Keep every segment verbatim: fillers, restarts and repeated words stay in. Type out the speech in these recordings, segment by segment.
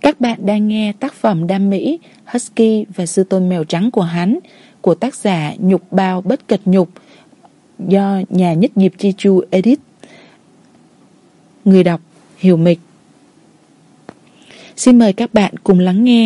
Các bạn đang nghe tác phẩm đam mỹ Husky và Sư Tôn Mèo Trắng của hắn của tác giả Nhục Bao Bất Kịch Nhục do nhà Nhất Diệp Chi Chu edit. Người đọc Hiểu Mịch. Xin mời các bạn cùng lắng nghe.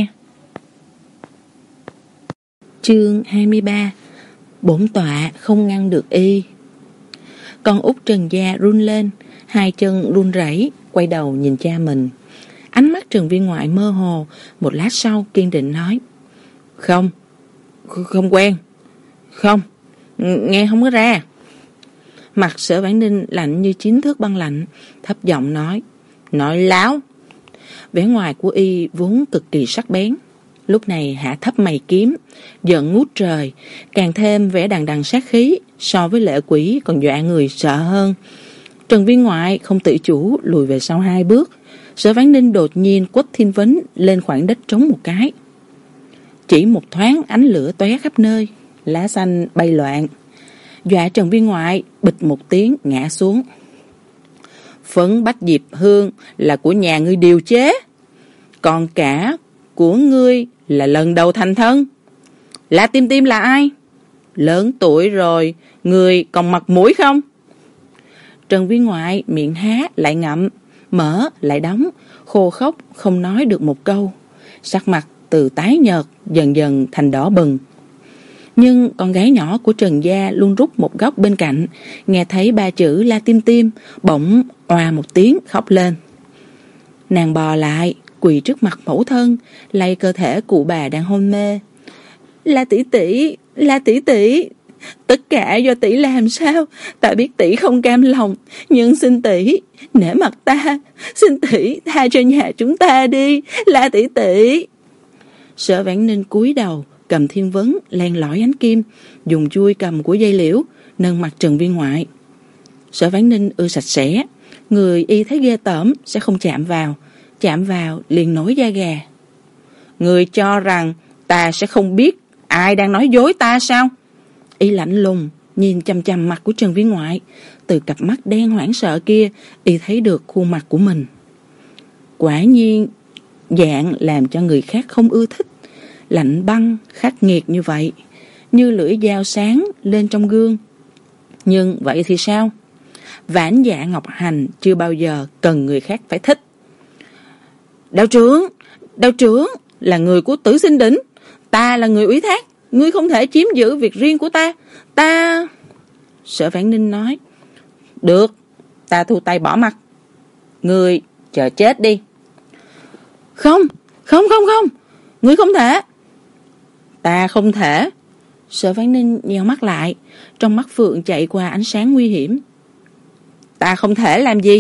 Chương hai mươi ba. Bổn tọa không ngăn được y. Con út Trần Gia run lên, hai chân run rẩy, quay đầu nhìn cha mình. Ánh mắt Trần Viên Ngoại mơ hồ, một lát sau kiên định nói: Không, không quen, không, nghe không có ra. Mặt Sở Vãn Ninh lạnh như chín thước băng lạnh, thấp giọng nói: Nói láo. Vẻ ngoài của y vốn cực kỳ sắc bén, lúc này hạ thấp mày kiếm, giận ngút trời, càng thêm vẻ đằng đằng sát khí, so với Lệ Quỷ còn dọa người sợ hơn. Trần Viên Ngoại không tự chủ lùi về sau hai bước. Sở Vãn Ninh đột nhiên quất Thiên Vấn lên khoảng đất trống một cái. Chỉ một thoáng ánh lửa tóe khắp nơi, lá xanh bay loạn, dọa Trần Viên Ngoại bịch một tiếng ngã xuống. Phấn Bách Diệp Hương là của nhà ngươi điều chế, còn cả của ngươi là lần đầu thành thân. La Tim Tim là ai? Lớn tuổi rồi, ngươi còn mặt mũi không? Trần Viên Ngoại miệng há lại ngậm, mở lại đóng, khô khốc không nói được một câu, sắc mặt từ tái nhợt dần dần thành đỏ bừng. Nhưng con gái nhỏ của Trần Gia luôn rút một góc bên cạnh, nghe thấy ba chữ La Tim Tim, bỗng oà một tiếng khóc lên. Nàng bò lại, quỳ trước mặt mẫu thân, lay cơ thể cụ bà đang hôn mê. La tỷ tỷ, La tỷ tỷ, tất cả do tỷ làm sao? Ta biết tỷ không cam lòng, nhưng xin tỷ nể mặt ta, xin tỷ tha cho nhà chúng ta đi, La tỷ tỷ. Sở Vãn Ninh cúi đầu, cầm Thiên Vấn len lỏi ánh kim, dùng chui cầm của dây liễu nâng mặt Trần Viên Ngoại. Sở Vãn Ninh ưa sạch sẽ, người y thấy ghê tởm sẽ không chạm vào, chạm vào liền nổi da gà. Người cho rằng ta sẽ không biết ai đang nói dối ta sao? Y lạnh lùng nhìn chằm chằm mặt của Trần Viên Ngoại, từ cặp mắt đen hoảng sợ kia y thấy được khuôn mặt của mình. Quả nhiên dạng làm cho người khác không ưa thích, lạnh băng khắc nghiệt như vậy, như lưỡi dao sáng lên trong gương. Nhưng vậy thì sao? Vãn Dạ Ngọc Hành chưa bao giờ cần người khác phải thích. Đạo trưởng, đạo trưởng là người của Tử Sinh Đỉnh, ta là người ủy thác, ngươi không thể chiếm giữ việc riêng của ta. Ta... Sở Vãn Ninh nói: Được, ta thu tay bỏ mặt, ngươi chờ chết đi. Không, không, không, không, ngươi không thể. Ta không thể. Sở Vãn Ninh nheo mắt lại, trong mắt phượng chạy qua ánh sáng nguy hiểm. Ta không thể làm gì?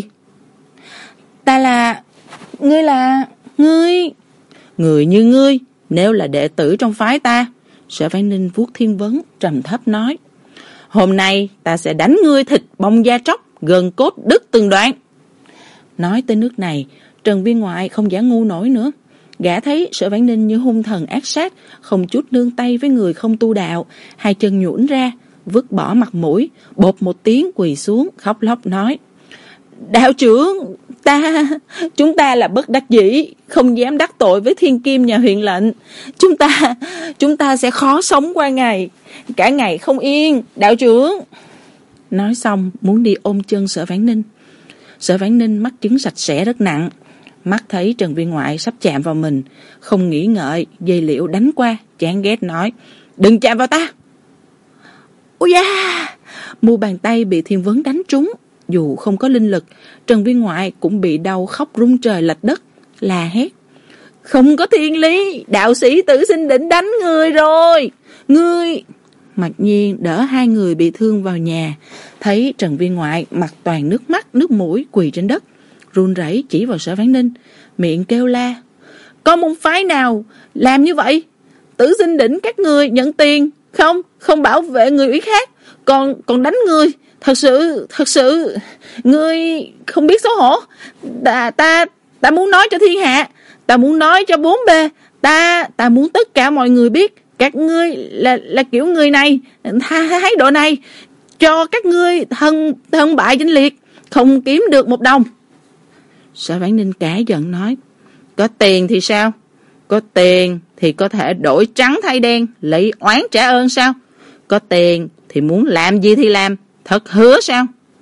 Ta là... Ngươi là... Ngươi... Người như ngươi, nếu là đệ tử trong phái ta. Sở Vãn Ninh vuốt Thiên Vấn trầm thấp nói: Hôm nay ta sẽ đánh ngươi thịt bong da tróc, gân cốt đứt từng đoạn. Nói tới nước này, Trần Viên Ngoại không giả ngu nổi nữa. Gã thấy Sở Vãn Ninh như hung thần ác sát, không chút nương tay với người không tu đạo, hai chân nhũn ra, vứt bỏ mặt mũi, bột một tiếng quỳ xuống khóc lóc nói: Đạo trưởng, ta, chúng ta là bất đắc dĩ, không dám đắc tội với thiên kim nhà huyện lệnh. Chúng ta, chúng ta sẽ khó sống qua ngày, cả ngày không yên, đạo trưởng. Nói xong muốn đi ôm chân Sở Vãn Ninh. Sở Vãn Ninh mắc chứng sạch sẽ rất nặng, mắt thấy Trần Viên Ngoại sắp chạm vào mình, không nghĩ ngợi, dây liễu đánh qua, chán ghét nói: Đừng chạm vào ta. Ôi da! Mu bàn tay bị Thiên Vấn đánh trúng. Dù không có linh lực, Trần Viên Ngoại cũng bị đau khóc rung trời lệch đất, la hét: Không có thiên lý, đạo sĩ Tử Sinh Đỉnh đánh người rồi. Ngươi... Mặc Nhiên đỡ hai người bị thương vào nhà, thấy Trần Viên Ngoại mặt toàn nước mắt nước mũi quỳ trên đất, run rẩy chỉ vào Sở Vãn Ninh, miệng kêu la: Có môn phái nào làm như vậy? Tử Sinh Đỉnh các người nhận tiền, không, không bảo vệ người ủy khác, còn còn đánh người. Thật sự, thật sự, ngươi không biết xấu hổ. Ta, ta, ta muốn nói cho thiên hạ, ta muốn nói cho bốn bề, ta, ta muốn tất cả mọi người biết các ngươi là là kiểu người này, thái độ này, cho các ngươi thân thân bại danh liệt, không kiếm được một đồng. Sở Vãn Ninh cả giận nói: Có tiền thì sao? Có tiền thì có thể đổi trắng thay đen, lấy oán trả ơn sao? Có tiền thì muốn làm gì thì làm, thật hứa sao?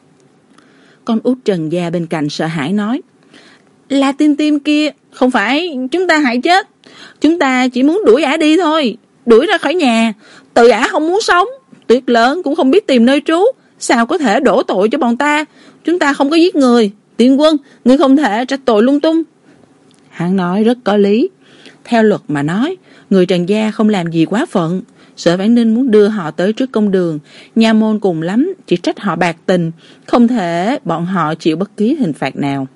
Con út Trần Gia bên cạnh sợ hãi nói, là Tim Tim kia, không phải chúng ta hại chết. Chúng ta chỉ muốn đuổi ả đi thôi, đuổi ra khỏi nhà. Tự ả không muốn sống, Tuyết lớn cũng không biết tìm nơi trú, sao có thể đổ tội cho bọn ta? Chúng ta không có giết người. Tiên Quân, ngươi không thể trách tội lung tung. Hắn nói rất có lý. Theo luật mà nói, người Trần Gia không làm gì quá phận. Sở Vãn Ninh muốn đưa họ tới trước công đường, nha môn cùng lắm chỉ trách họ bạc tình, không thể bọn họ chịu bất kỳ hình phạt nào.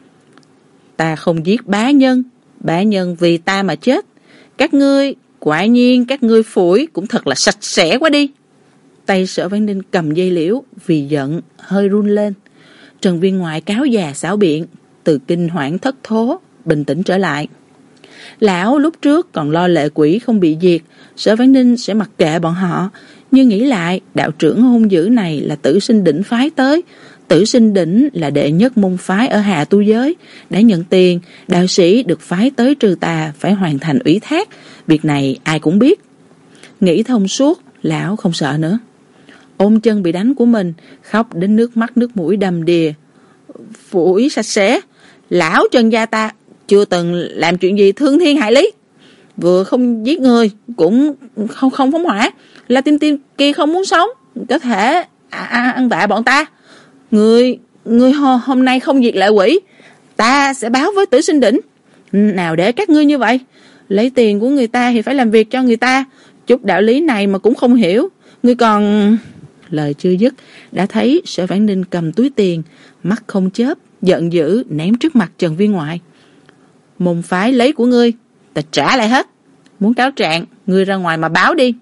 Ta không giết bá nhân, bá nhân vì ta mà chết. Các ngươi, quả nhiên các ngươi phủi cũng thật là sạch sẽ quá đi. Tay Sở Vãn Ninh cầm dây liễu, vì giận hơi run lên. Trần Viên Ngoại cáo già xảo biện, từ kinh hoảng thất thố, bình tĩnh trở lại. Lão lúc trước còn lo lệ quỷ không bị diệt, Sở Vãn Ninh sẽ mặc kệ bọn họ, nhưng nghĩ lại đạo trưởng hung dữ này là Tử Sinh Đỉnh phái tới. Tử Sinh Đỉnh là đệ nhất môn phái ở Hà Tu Giới, đã nhận tiền, đạo sĩ được phái tới trừ tà phải hoàn thành ủy thác, việc này ai cũng biết. Nghĩ thông suốt, lão không sợ nữa. Ôm chân bị đánh của mình, khóc đến nước mắt nước mũi đầm đìa. Phủi sạch sẽ, lão Trần Gia ta chưa từng làm chuyện gì thương thiên hại lý, vừa không giết người cũng không không phóng hỏa, là Tim Tim kia không muốn sống, có thể à, à, ăn vạ bọn ta. Người người hôm nay không diệt lệ quỷ, ta sẽ báo với Tử Sinh Đỉnh. Nào để các ngươi như vậy, lấy tiền của người ta thì phải làm việc cho người ta, chút đạo lý này mà cũng không hiểu. Ngươi còn... Lời chưa dứt, đã thấy Sở Vãn Ninh cầm túi tiền, mắt không chớp, giận dữ ném trước mặt Trần Viên Ngoại. Môn phái lấy của ngươi, ta trả lại hết. Muốn cáo trạng, ngươi ra ngoài mà báo đi.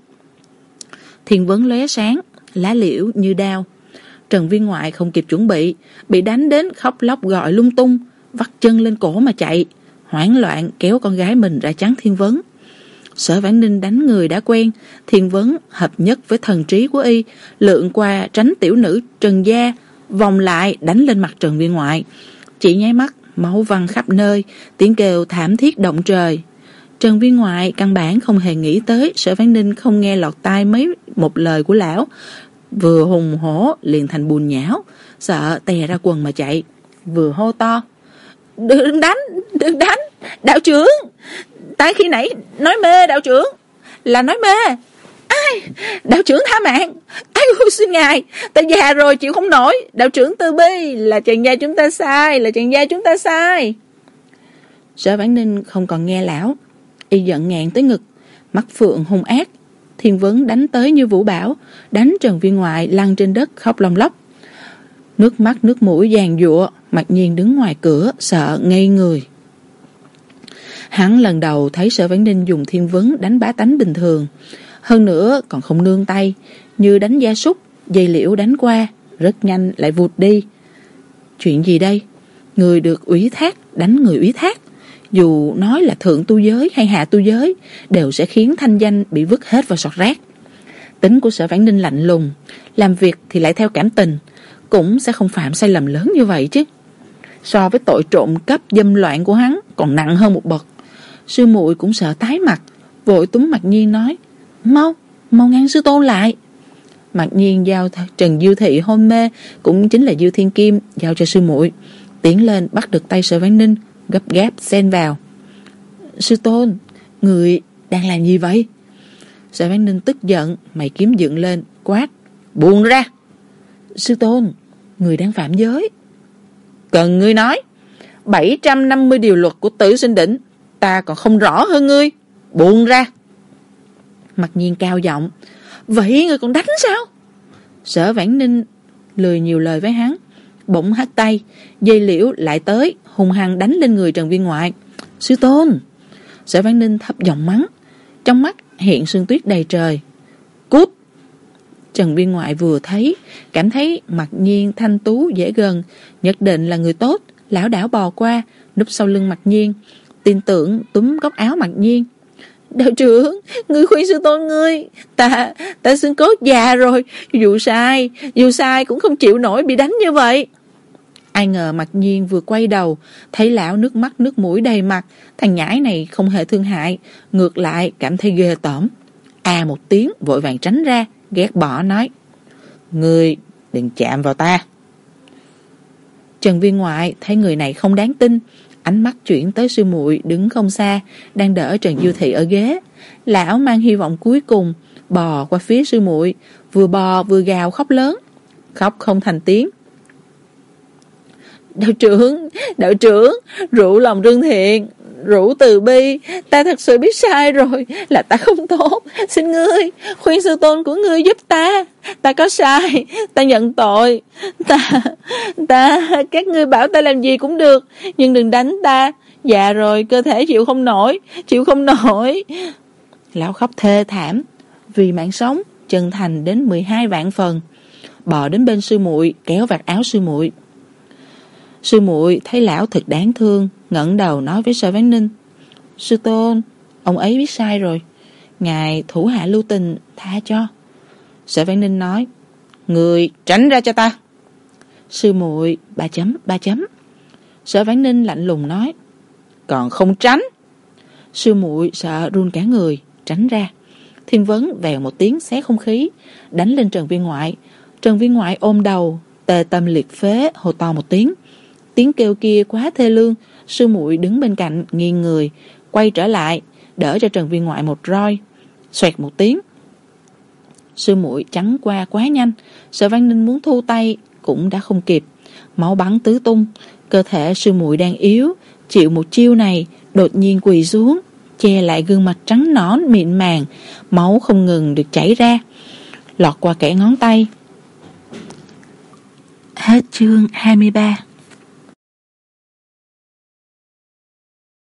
Thiên vấn lóe sáng, lá liễu như đao. Trần Viên Ngoại không kịp chuẩn bị, bị đánh đến khóc lóc gọi lung tung, vắt chân lên cổ mà chạy, hoảng loạn kéo con gái mình ra chắn Thiên vấn. Sở Vãn Ninh đánh người đã quen, Thiên vấn hợp nhất với thần trí của y, lượn qua tránh tiểu nữ Trần Gia, vòng lại đánh lên mặt Trần Viên Ngoại. Chỉ nháy mắt, máu văng khắp nơi, tiếng kêu thảm thiết động trời. Trần Viên Ngoại căn bản không hề nghĩ tới Sở Vãn Ninh không nghe lọt tai mấy một lời của lão, vừa hùng hổ liền thành bùn nhão, sợ tè ra quần mà chạy, vừa hô to, đừng đánh, đừng đánh, đạo trưởng, ta khi nãy nói mê đạo trưởng, là nói mê. Ai, đạo trưởng tha mạng, ai ôi xin ngài, ta già rồi chịu không nổi, đạo trưởng từ bi, là Trần Gia chúng ta sai, là Trần Gia chúng ta sai. Sở Vãn Ninh không còn nghe lão, y giận ngẹn tới ngực, mắt phượng hung ác. Thiên vấn đánh tới như vũ bão, đánh Trần Viên Ngoại lăn trên đất khóc lồng lóc. Nước mắt nước mũi giàn giụa, Mặc Nhiên đứng ngoài cửa sợ ngây người. Hắn lần đầu thấy Sở Vãn Ninh dùng thiên vấn đánh bá tánh bình thường, hơn nữa còn không nương tay, như đánh gia súc, dây liễu đánh qua, rất nhanh lại vụt đi. Chuyện gì đây? Người được ủy thác đánh người ủy thác, dù nói là thượng tu giới hay hạ tu giới, đều sẽ khiến thanh danh bị vứt hết vào sọt rác. Tính của Sở Vãn Ninh lạnh lùng, làm việc thì lại theo cảm tình, cũng sẽ không phạm sai lầm lớn như vậy chứ. So với tội trộm cắp dâm loạn của hắn còn nặng hơn một bậc. Sư muội cũng sợ tái mặt, vội túm Mặc Nhiên nói, mau, mau ngăn sư tôn lại. Mặc Nhiên giao Trần Diêu Thị hôn mê, cũng chính là Diêu Thiên Kim, giao cho sư muội, tiến lên bắt được tay Sở Vãn Ninh, gấp gáp xen vào. Sư tôn, người đang làm gì vậy? Sở Vãn Ninh tức giận, mày kiếm dựng lên, quát, buông ra. Sư tôn, người đang phạm giới. Cần ngươi nói, bảy trăm năm mươi điều luật của Tử Sinh Đỉnh, ta còn không rõ hơn ngươi, buông ra. Mặc Nhiên cao giọng, vậy ngươi còn đánh sao? Sở Vãn Ninh lười nhiều lời với hắn, bỗng hất tay, dây liễu lại tới, hung hăng đánh lên người Trần Viên Ngoại. Sư tôn! Sở Vãn Ninh thấp giọng mắng, trong mắt hiện sương tuyết đầy trời. Cút! Trần Viên Ngoại vừa thấy, cảm thấy Mặc Nhiên thanh tú dễ gần, nhất định là người tốt, lảo đảo bò qua, núp sau lưng Mặc Nhiên, tin tưởng túm góc áo Mặc Nhiên. Đạo trưởng, ngươi khuyên sư tôn ngươi, ta, ta xương cốt già rồi, dù sai, dù sai cũng không chịu nổi bị đánh như vậy. Ai ngờ Mặc Nhiên vừa quay đầu, thấy lão nước mắt nước mũi đầy mặt. Thằng nhãi này không hề thương hại, ngược lại cảm thấy ghê tởm. À một tiếng vội vàng tránh ra, ghét bỏ nói: Ngươi đừng chạm vào ta. Trần Viên Ngoại thấy người này không đáng tin, ánh mắt chuyển tới sư muội đứng không xa, đang đỡ Trần Du Thị ở ghế. Lão mang hy vọng cuối cùng, bò qua phía sư muội, vừa bò vừa gào khóc lớn, khóc không thành tiếng. Đạo trưởng, đạo trưởng, rủ lòng rương thiện, rủ từ bi, ta thật sự biết sai rồi, là ta không tốt, xin ngươi, khuyên sư tôn của ngươi giúp ta, ta có sai, ta nhận tội, ta, ta, các ngươi bảo ta làm gì cũng được, nhưng đừng đánh ta, già rồi, cơ thể chịu không nổi, chịu không nổi. Lão khóc thê thảm, vì mạng sống, chân thành đến mười hai vạn phần, bò đến bên sư muội kéo vạt áo sư muội. Sư muội thấy lão thật đáng thương, ngẩng đầu nói với Sở Vãn Ninh: Sư tôn, ông ấy biết sai rồi, ngài thủ hạ lưu tình, tha cho. Sở Vãn Ninh nói: Người tránh ra cho ta. Sư muội ba chấm ba chấm. Sở Vãn Ninh lạnh lùng nói: Còn không tránh. Sư muội sợ run cả người, tránh ra. Thiên Vấn vèo một tiếng xé không khí, đánh lên Trần Viên Ngoại. Trần Viên Ngoại ôm đầu, tê tâm liệt phế, hô to một tiếng. Tiếng kêu kia quá thê lương, sư muội đứng bên cạnh nghiêng người, quay trở lại, đỡ cho Trần Viên Ngoại một roi. Xoẹt một tiếng. Sư muội trắng qua quá nhanh, Sở Vãn Ninh muốn thu tay cũng đã không kịp, máu bắn tứ tung. Cơ thể sư muội đang yếu, chịu một chiêu này, đột nhiên quỳ xuống, che lại gương mặt trắng nõn mịn màng, máu không ngừng được chảy ra, lọt qua kẽ ngón tay. Hết chương hai mươi ba.